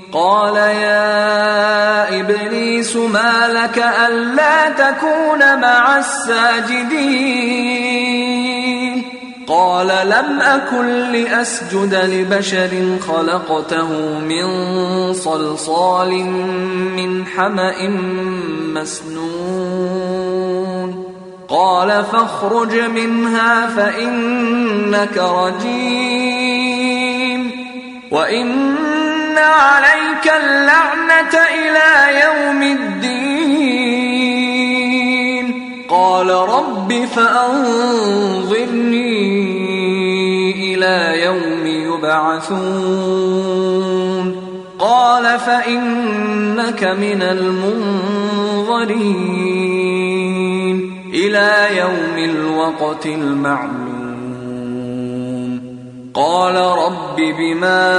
قال يا إبليس ما لك ألا تكون مع الساجدين؟ قال لم أكن لأسجد لبشر خلقته من صلصال من حمأ مسنون. قال فاخرج منها فإنك رجيم وإن عليك اللعنة إلى يوم الدين. قال رب فأنظرني إلى يوم يبعثون. قال فإنك من المنظرين إلى يوم الوقت المعلوم. قال رب بما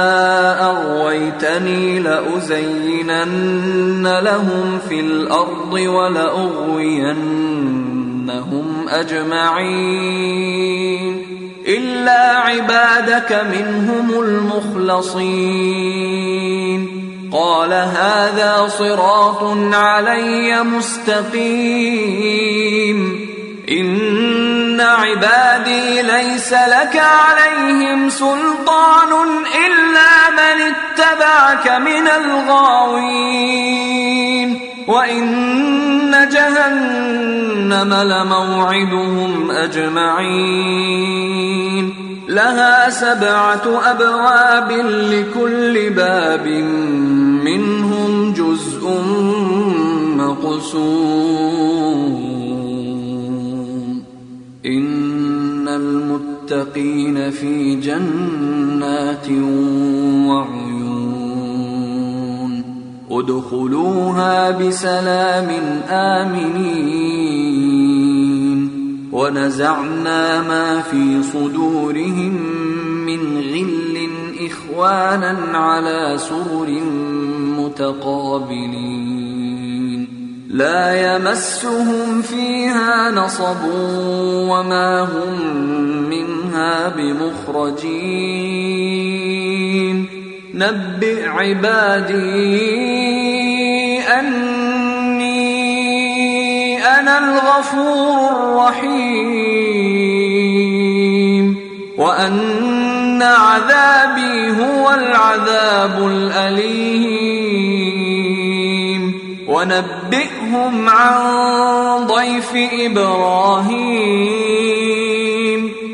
أغويتني لأزينن لهم في الأرض ولأغوينهم أجمعين إلا عبادك منهم المخلصين. قال هذا صراط علي مستقيم. إن عبادي ليس لك عليهم سلطان إلا من اتبعك من الغاوين. وإن جهنم لموعدهم أجمعين لها 7 أبواب لكل باب منهم جزء مقسوم. إن المتقين في جنات وعيون ادخلوها بسلام آمنين. ونزعنا ما في صدورهم من غل إخوانا على سرر متقابلين لا يمسهم فيها نصب وما هم منها بمخرجين. نبئ عبادي أني أنا الغفور الرحيم وأن عذابي هو العذاب الأليم. ونبئهم عن ضيف إبراهيم